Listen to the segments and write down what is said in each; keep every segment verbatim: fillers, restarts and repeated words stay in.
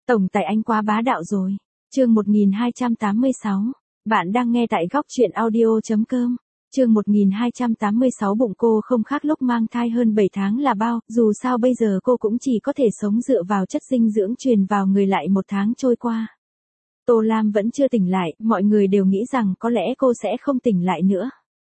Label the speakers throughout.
Speaker 1: Tổng tài anh quá bá đạo rồi. Chương một nghìn hai trăm tám mươi sáu. Bạn đang nghe tại góc truyện audio chấm com. Chương một nghìn hai trăm tám mươi sáu. Bụng cô không khác lúc mang thai hơn bảy tháng là bao, dù sao bây giờ cô cũng chỉ có thể sống dựa vào chất dinh dưỡng truyền vào người. Lại một tháng trôi qua. Tô Lam vẫn chưa tỉnh lại, mọi người đều nghĩ rằng có lẽ cô sẽ không tỉnh lại nữa.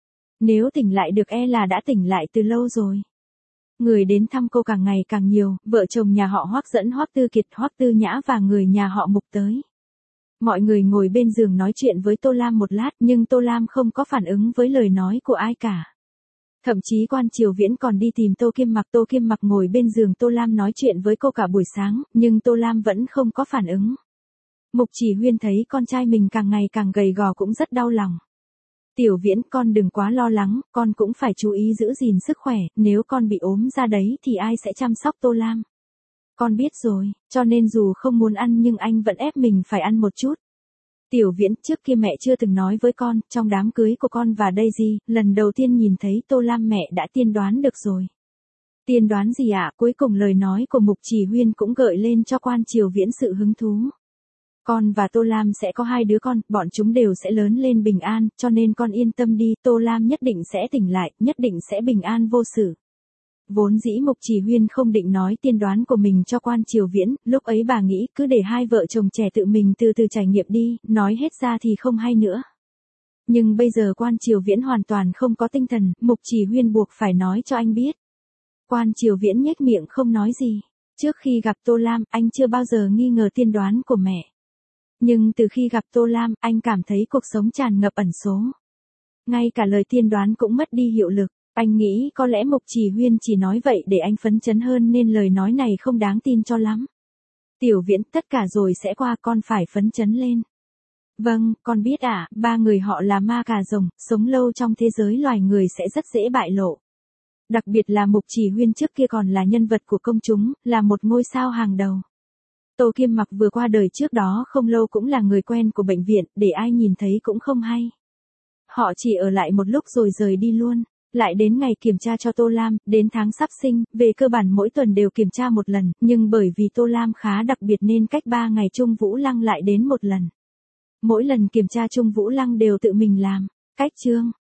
Speaker 1: Nếu tỉnh lại được e là đã tỉnh lại từ lâu rồi. Người đến thăm cô càng ngày càng nhiều, vợ chồng nhà họ Hoắc dẫn Hoắc Tư Kiệt, Hoắc Tư Nhã và người nhà họ Mục tới. Mọi người ngồi bên giường nói chuyện với Tô Lam một lát, nhưng Tô Lam không có phản ứng với lời nói của ai cả. Thậm chí Quan Triều Viễn còn đi tìm Tô Kim Mặc. Tô Kim Mặc ngồi bên giường Tô Lam nói chuyện với cô cả buổi sáng, nhưng Tô Lam vẫn không có phản ứng. Mục Chỉ Huyên thấy con trai mình càng ngày càng gầy gò cũng rất đau lòng. Tiểu Viễn, con đừng quá lo lắng, con cũng phải chú ý giữ gìn sức khỏe, nếu con bị ốm ra đấy thì ai sẽ chăm sóc Tô Lam. Con biết rồi, cho nên dù không muốn ăn nhưng anh vẫn ép mình phải ăn một chút. Tiểu Viễn, trước kia mẹ chưa từng nói với con, trong đám cưới của con và Daisy, lần đầu tiên nhìn thấy Tô Lam mẹ đã tiên đoán được rồi. Tiên đoán gì ạ? À? Cuối cùng lời nói của Mục Chỉ Huyên cũng gợi lên cho Quan Triều Viễn sự hứng thú. Con và Tô Lam sẽ có hai đứa con, bọn chúng đều sẽ lớn lên bình an, cho nên con yên tâm đi, Tô Lam nhất định sẽ tỉnh lại, nhất định sẽ bình an vô sự. Vốn dĩ Mục Chỉ Huyên không định nói tiên đoán của mình cho Quan Triều Viễn, lúc ấy bà nghĩ cứ để hai vợ chồng trẻ tự mình từ từ trải nghiệm đi, nói hết ra thì không hay nữa. Nhưng bây giờ Quan Triều Viễn hoàn toàn không có tinh thần, Mục Chỉ Huyên buộc phải nói cho anh biết. Quan Triều Viễn nhếch miệng không nói gì. Trước khi gặp Tô Lam, anh chưa bao giờ nghi ngờ tiên đoán của mẹ. Nhưng từ khi gặp Tô Lam, anh cảm thấy cuộc sống tràn ngập ẩn số. Ngay cả lời tiên đoán cũng mất đi hiệu lực. Anh nghĩ có lẽ Mục Chỉ Huyên chỉ nói vậy để anh phấn chấn hơn nên lời nói này không đáng tin cho lắm. Tiểu Viễn, tất cả rồi sẽ qua, con phải phấn chấn lên. Vâng, con biết ạ, à, ba người họ là ma cà rồng, sống lâu trong thế giới loài người sẽ rất dễ bại lộ. Đặc biệt là Mục Chỉ Huyên trước kia còn là nhân vật của công chúng, là một ngôi sao hàng đầu. Tô Kim Mặc vừa qua đời trước đó không lâu cũng là người quen của bệnh viện, để ai nhìn thấy cũng không hay. Họ chỉ ở lại một lúc rồi rời đi luôn. Lại đến ngày kiểm tra cho Tô Lam, đến tháng sắp sinh, về cơ bản mỗi tuần đều kiểm tra một lần, nhưng bởi vì Tô Lam khá đặc biệt nên cách ba ngày Trung Vũ Lăng lại đến một lần. Mỗi lần kiểm tra Trung Vũ Lăng đều tự mình làm. Cách chương,